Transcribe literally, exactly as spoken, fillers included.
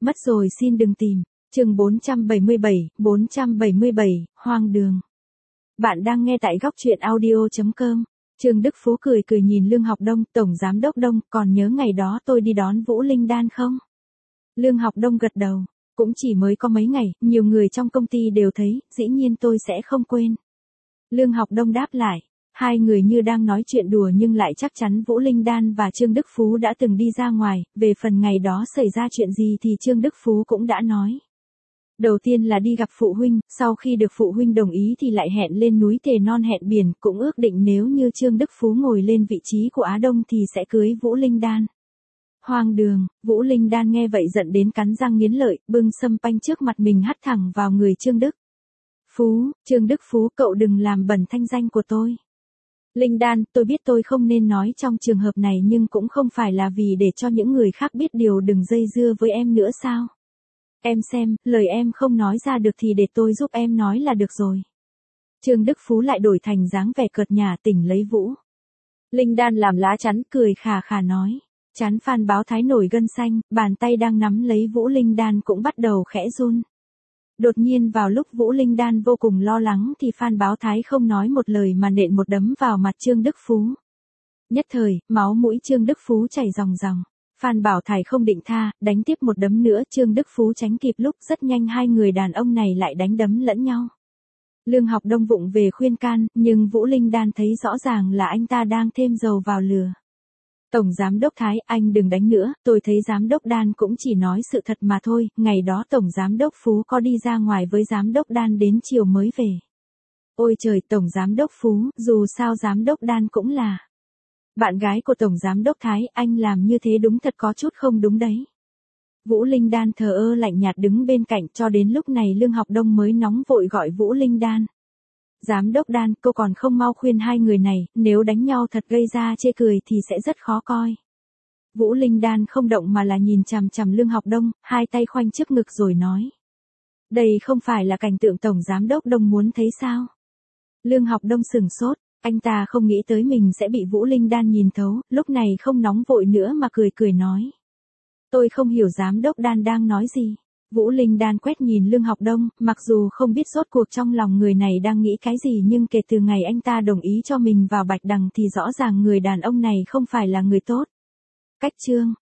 Mất rồi xin đừng tìm. Chương bốn trăm bảy mươi bảy, bốn trăm bảy mươi bảy, hoang đường. Bạn đang nghe tại góc truyện audio chấm com. Trương Đức Phú cười cười nhìn Lương Học Đông, Tổng Giám đốc Đông, còn nhớ ngày đó tôi đi đón Vũ Linh Đan không? Lương Học Đông gật đầu. Cũng chỉ mới có mấy ngày, nhiều người trong công ty đều thấy, dĩ nhiên tôi sẽ không quên. Lương Học Đông đáp lại. Hai người như đang nói chuyện đùa nhưng lại chắc chắn Vũ Linh Đan và Trương Đức Phú đã từng đi ra ngoài, về phần ngày đó xảy ra chuyện gì thì Trương Đức Phú cũng đã nói. Đầu tiên là đi gặp phụ huynh, sau khi được phụ huynh đồng ý thì lại hẹn lên núi thề non hẹn biển, cũng ước định nếu như Trương Đức Phú ngồi lên vị trí của Á Đông thì sẽ cưới Vũ Linh Đan. Hoang đường, Vũ Linh Đan nghe vậy giận đến cắn răng nghiến lợi, bưng sâm panh trước mặt mình hắt thẳng vào người Trương Đức Phú. Trương Đức Phú, cậu đừng làm bẩn thanh danh của tôi. Linh Đan, tôi biết tôi không nên nói trong trường hợp này nhưng cũng không phải là vì để cho những người khác biết điều đừng dây dưa với em nữa sao? Em xem, lời em không nói ra được thì để tôi giúp em nói là được rồi. Trương Đức Phú lại đổi thành dáng vẻ cợt nhả tỉnh lấy Vũ Linh Đan làm lá chắn, cười khà khà nói. Chán Phan Báo Thái nổi gân xanh, bàn tay đang nắm lấy Vũ Linh Đan cũng bắt đầu khẽ run. Đột nhiên vào lúc Vũ Linh Đan vô cùng lo lắng thì Phan Báo Thái không nói một lời mà nện một đấm vào mặt Trương Đức Phú. Nhất thời, máu mũi Trương Đức Phú chảy ròng ròng. Phan Bảo Thái không định tha, đánh tiếp một đấm nữa, Trương Đức Phú tránh kịp lúc rất nhanh hai người đàn ông này lại đánh đấm lẫn nhau. Lương Học Đông vụng về khuyên can, nhưng Vũ Linh Đan thấy rõ ràng là anh ta đang thêm dầu vào lửa. Tổng Giám đốc Thái, anh đừng đánh nữa, tôi thấy Giám đốc Đan cũng chỉ nói sự thật mà thôi, ngày đó Tổng Giám đốc Phú có đi ra ngoài với Giám đốc Đan đến chiều mới về. Ôi trời, Tổng Giám đốc Phú, dù sao Giám đốc Đan cũng là bạn gái của Tổng Giám đốc Thái, anh làm như thế đúng thật có chút không đúng đấy. Vũ Linh Đan thờ ơ lạnh nhạt đứng bên cạnh, cho đến lúc này Lương Học Đông mới nóng vội gọi Vũ Linh Đan. Giám đốc Đan, cô còn không mau khuyên hai người này, nếu đánh nhau thật gây ra chê cười thì sẽ rất khó coi. Vũ Linh Đan không động mà là nhìn chằm chằm Lương Học Đông, hai tay khoanh trước ngực rồi nói. Đây không phải là cảnh tượng Tổng Giám đốc Đông muốn thấy sao? Lương Học Đông sừng sốt, anh ta không nghĩ tới mình sẽ bị Vũ Linh Đan nhìn thấu, lúc này không nóng vội nữa mà cười cười nói. Tôi không hiểu Giám đốc Đan đang nói gì. Vũ Linh Đan quét nhìn Lương Học Đông, mặc dù không biết rốt cuộc trong lòng người này đang nghĩ cái gì nhưng kể từ ngày anh ta đồng ý cho mình vào Bạch Đằng thì rõ ràng người đàn ông này không phải là người tốt. Cách chương